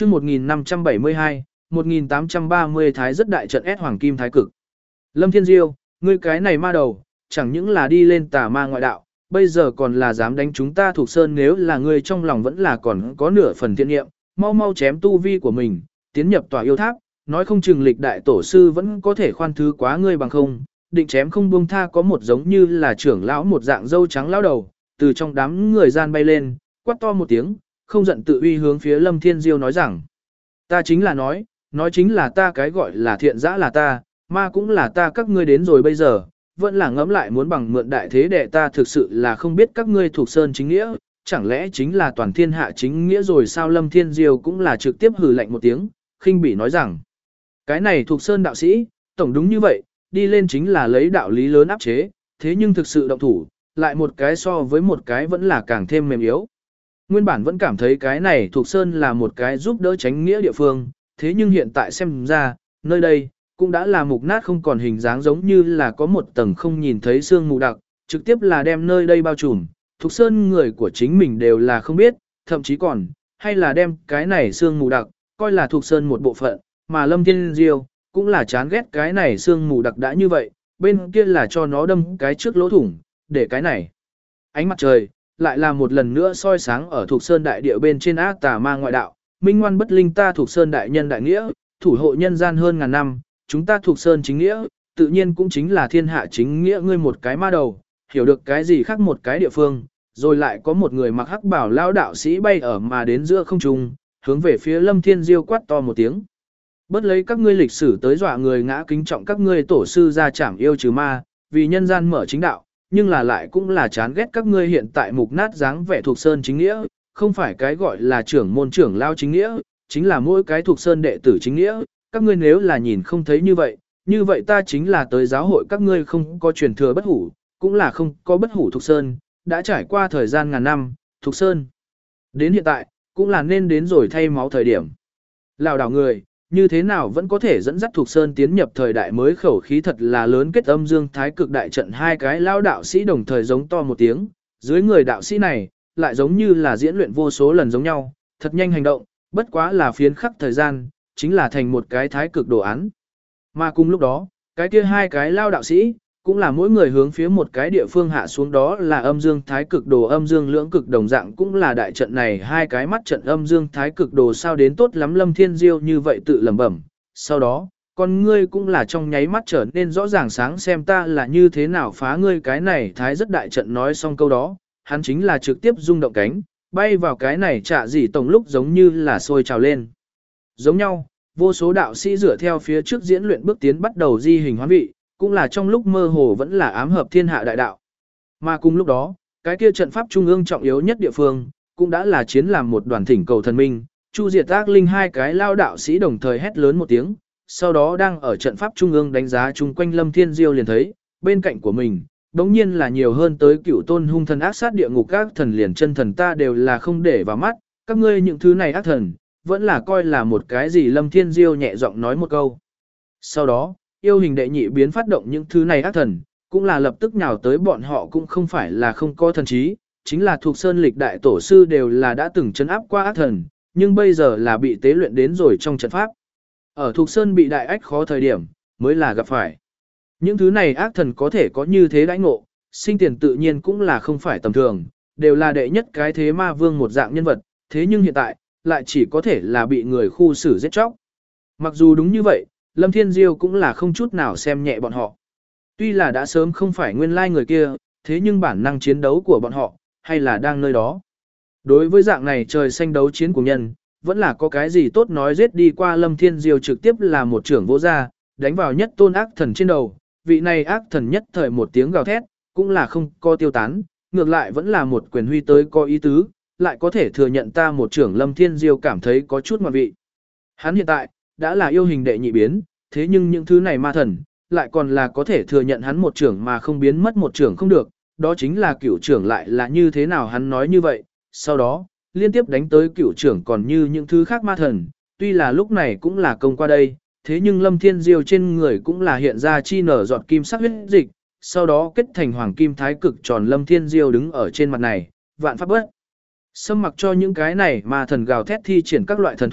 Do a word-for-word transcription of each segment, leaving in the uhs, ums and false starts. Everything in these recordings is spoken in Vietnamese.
chương một nghìn năm trăm bảy mươi hai, một nghìn tám trăm ba mươi Thái rất đại trận ét Hoàng Kim Thái Cực. Lâm Thiên Diêu, ngươi cái này ma đầu, chẳng những là đi lên tà ma ngoại đạo, bây giờ còn là dám đánh chúng ta Thục Sơn, nếu là ngươi trong lòng vẫn là còn có nửa phần thiện niệm, mau mau chém tu vi của mình, tiến nhập tòa yêu tháp, nói không chừng lịch đại tổ sư vẫn có thể khoan thứ quá ngươi bằng không, định chém không buông tha. Có một giống như là trưởng lão một dạng dâu trắng lão đầu, từ trong đám người gian bay lên, quát to một tiếng, không giận tự uy hướng phía Lâm Thiên Diêu nói rằng: ta chính là nói, nói chính là ta, cái gọi là thiện dã là ta, ma cũng là ta, các ngươi đến rồi bây giờ, vẫn là ngẫm lại muốn bằng mượn đại thế đệ ta, thực sự là không biết các ngươi Thục Sơn chính nghĩa, chẳng lẽ chính là toàn thiên hạ chính nghĩa rồi sao? Lâm Thiên Diêu cũng là trực tiếp hừ lạnh một tiếng, khinh bỉ nói rằng: cái này Thục Sơn đạo sĩ, tổng đúng như vậy, đi lên chính là lấy đạo lý lớn áp chế, thế nhưng thực sự động thủ, lại một cái so với một cái vẫn là càng thêm mềm yếu. Nguyên bản vẫn cảm thấy cái này Thục Sơn là một cái giúp đỡ chánh nghĩa địa phương, thế nhưng hiện tại xem ra, nơi đây cũng đã là mục nát không còn hình dáng, giống như là có một tầng không nhìn thấy sương mù đặc, trực tiếp là đem nơi đây bao trùm. Thục Sơn người của chính mình đều là không biết, thậm chí còn, hay là đem cái này sương mù đặc, coi là Thục Sơn một bộ phận, mà Lâm Thiên Diêu cũng là chán ghét cái này sương mù đặc đã như vậy, bên kia là cho nó đâm cái trước lỗ thủng, để cái này ánh mặt trời lại là một lần nữa soi sáng ở Thục Sơn đại địa bên trên ác tà ma ngoại đạo, minh ngoan bất linh ta Thục Sơn đại nhân đại nghĩa, thủ hộ nhân gian hơn ngàn năm, chúng ta Thục Sơn chính nghĩa, tự nhiên cũng chính là thiên hạ chính nghĩa. Ngươi một cái ma đầu, hiểu được cái gì khác một cái địa phương, rồi lại có một người mặc hắc bảo lao đạo sĩ bay ở mà đến giữa không trung, hướng về phía Lâm Thiên Diêu quát to một tiếng: bớt lấy các ngươi lịch sử tới dọa người, ngã kính trọng các ngươi tổ sư ra chảm yêu trừ ma, vì nhân gian mở chính đạo, nhưng là lại cũng là chán ghét các ngươi hiện tại mục nát dáng vẻ Thục Sơn chính nghĩa, không phải cái gọi là trưởng môn trưởng lao chính nghĩa, chính là mỗi cái Thục Sơn đệ tử chính nghĩa. Các ngươi nếu là nhìn không thấy như vậy, như vậy ta chính là tới giáo hội các ngươi không có truyền thừa bất hủ, cũng là không có bất hủ Thục Sơn, đã trải qua thời gian ngàn năm, Thục Sơn đến hiện tại, cũng là nên đến rồi thay máu thời điểm. Lào đảo người, như thế nào vẫn có thể dẫn dắt Thục Sơn tiến nhập thời đại mới, khẩu khí thật là lớn. Kết âm dương thái cực đại trận, hai cái lao đạo sĩ đồng thời giống to một tiếng, dưới người đạo sĩ này, lại giống như là diễn luyện vô số lần giống nhau, thật nhanh hành động, bất quá là phiến khắc thời gian, chính là thành một cái thái cực đồ án. Mà cùng lúc đó, cái kia hai cái lao đạo sĩ, cũng là mỗi người hướng phía một cái địa phương hạ xuống, đó là âm dương thái cực đồ, âm dương lưỡng cực đồng dạng cũng là đại trận này hai cái mắt trận âm dương thái cực đồ sao đến tốt lắm. Lâm Thiên Diêu như vậy tự lẩm bẩm, sau đó, con ngươi cũng là trong nháy mắt trở nên rõ ràng sáng, xem ta là như thế nào phá ngươi cái này thái rất đại trận. Nói xong câu đó, hắn chính là trực tiếp rung động cánh, bay vào cái này trạ dị tổng lúc giống như là sôi trào lên. Giống nhau, vô số đạo sĩ dựa theo phía trước diễn luyện bước tiến bắt đầu di hình hoán vị, cũng là trong lúc mơ hồ vẫn là ám hợp thiên hạ đại đạo. Mà cùng lúc đó, cái kia trận pháp trung ương trọng yếu nhất địa phương, cũng đã là chiến làm một đoàn thỉnh cầu thần minh, chu diệt ác linh. Hai cái lao đạo sĩ đồng thời hét lớn một tiếng, sau đó đang ở trận pháp trung ương đánh giá chung quanh. Lâm Thiên Diêu liền thấy, bên cạnh của mình, đống nhiên là nhiều hơn tới cửu tôn hung thần ác sát địa ngục các thần, liền chân thần ta đều là không để vào mắt, các ngươi những thứ này ác thần, vẫn là coi là một cái gì? Lâm Thiên Diêu nhẹ giọng nói một câu. Sau đó, yêu hình đệ nhị biến phát động những thứ này ác thần, cũng là lập tức nhào tới. Bọn họ cũng không phải là không có thần trí, chính là thuộc sơn lịch đại tổ sư đều là đã từng trấn áp qua ác thần, nhưng bây giờ là bị tế luyện đến rồi trong trận pháp. Ở thuộc sơn bị đại ách khó thời điểm, mới là gặp phải. Những thứ này ác thần có thể có như thế đãi ngộ, sinh tiền tự nhiên cũng là không phải tầm thường, đều là đệ nhất cái thế ma vương một dạng nhân vật, thế nhưng hiện tại, lại chỉ có thể là bị người khu xử giết chóc. Mặc dù đúng như vậy, Lâm Thiên Diêu cũng là không chút nào xem nhẹ bọn họ. Tuy là đã sớm không phải nguyên lai người kia, thế nhưng bản năng chiến đấu của bọn họ, hay là đang nơi đó. Đối với dạng này trời xanh đấu chiến của nhân, vẫn là có cái gì tốt nói, giết đi qua. Lâm Thiên Diêu trực tiếp là một trưởng vỗ ra, đánh vào nhất tôn ác thần trên đầu. Vị này ác thần nhất thời một tiếng gào thét, cũng là không có tiêu tán, ngược lại vẫn là một quyền huy tới có ý tứ, lại có thể thừa nhận ta một trưởng. Lâm Thiên Diêu cảm thấy có chút ngoạn vị. Hắn hiện tại, đã là yêu hình đệ nhị biến, thế nhưng những thứ này ma thần, lại còn là có thể thừa nhận hắn một trưởng mà không biến mất một trưởng không được, đó chính là cửu trưởng lại là như thế nào? Hắn nói như vậy, sau đó, liên tiếp đánh tới cửu trưởng còn như những thứ khác ma thần, tuy là lúc này cũng là công qua đây, thế nhưng Lâm Thiên Diêu trên người cũng là hiện ra chi nở giọt kim sắc huyết dịch, sau đó kết thành hoàng kim thái cực tròn. Lâm Thiên Diêu đứng ở trên mặt này, vạn pháp bất xâm, mặc cho những cái này ma thần gào thét thi triển các loại thần thuật,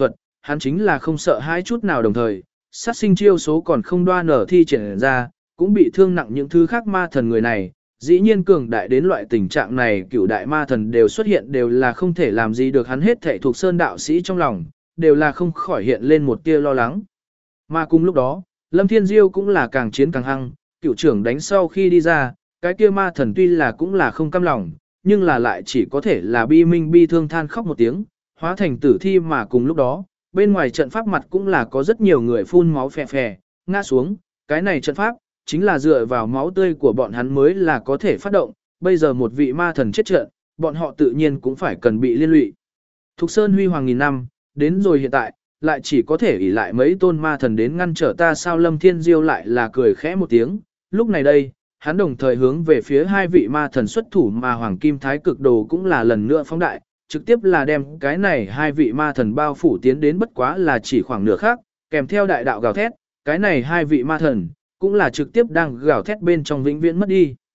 hắn chính là không sợ hai chút nào đồng thời, sát sinh chiêu số còn không đoan nở thi triển ra, cũng bị thương nặng những thứ khác ma thần người này. Dĩ nhiên cường đại đến loại tình trạng này, cửu đại ma thần đều xuất hiện đều là không thể làm gì được hắn, hết thảy thuộc sơn đạo sĩ trong lòng, đều là không khỏi hiện lên một tia lo lắng. Mà cùng lúc đó, Lâm Thiên Diêu cũng là càng chiến càng hăng, cửu trưởng đánh sau khi đi ra, cái kia ma thần tuy là cũng là không cam lòng, nhưng là lại chỉ có thể là bi minh bi thương than khóc một tiếng, hóa thành tử thi. Mà cùng lúc đó, bên ngoài trận pháp mặt cũng là có rất nhiều người phun máu phè phè, ngã xuống, cái này trận pháp chính là dựa vào máu tươi của bọn hắn mới là có thể phát động, bây giờ một vị ma thần chết trận, bọn họ tự nhiên cũng phải cần bị liên lụy. Thục Sơn huy hoàng nghìn năm, đến rồi hiện tại, lại chỉ có thể ỷ lại mấy tôn ma thần đến ngăn trở ta sao? Lâm Thiên Diêu lại là cười khẽ một tiếng, lúc này đây, hắn đồng thời hướng về phía hai vị ma thần xuất thủ, mà Hoàng Kim Thái Cực Đồ cũng là lần nữa phóng đại, trực tiếp là đem cái này hai vị ma thần bao phủ tiến đến, bất quá là chỉ khoảng nửa khác, kèm theo đại đạo gào thét, cái này hai vị ma thần cũng là trực tiếp đang gào thét bên trong vĩnh viễn mất đi.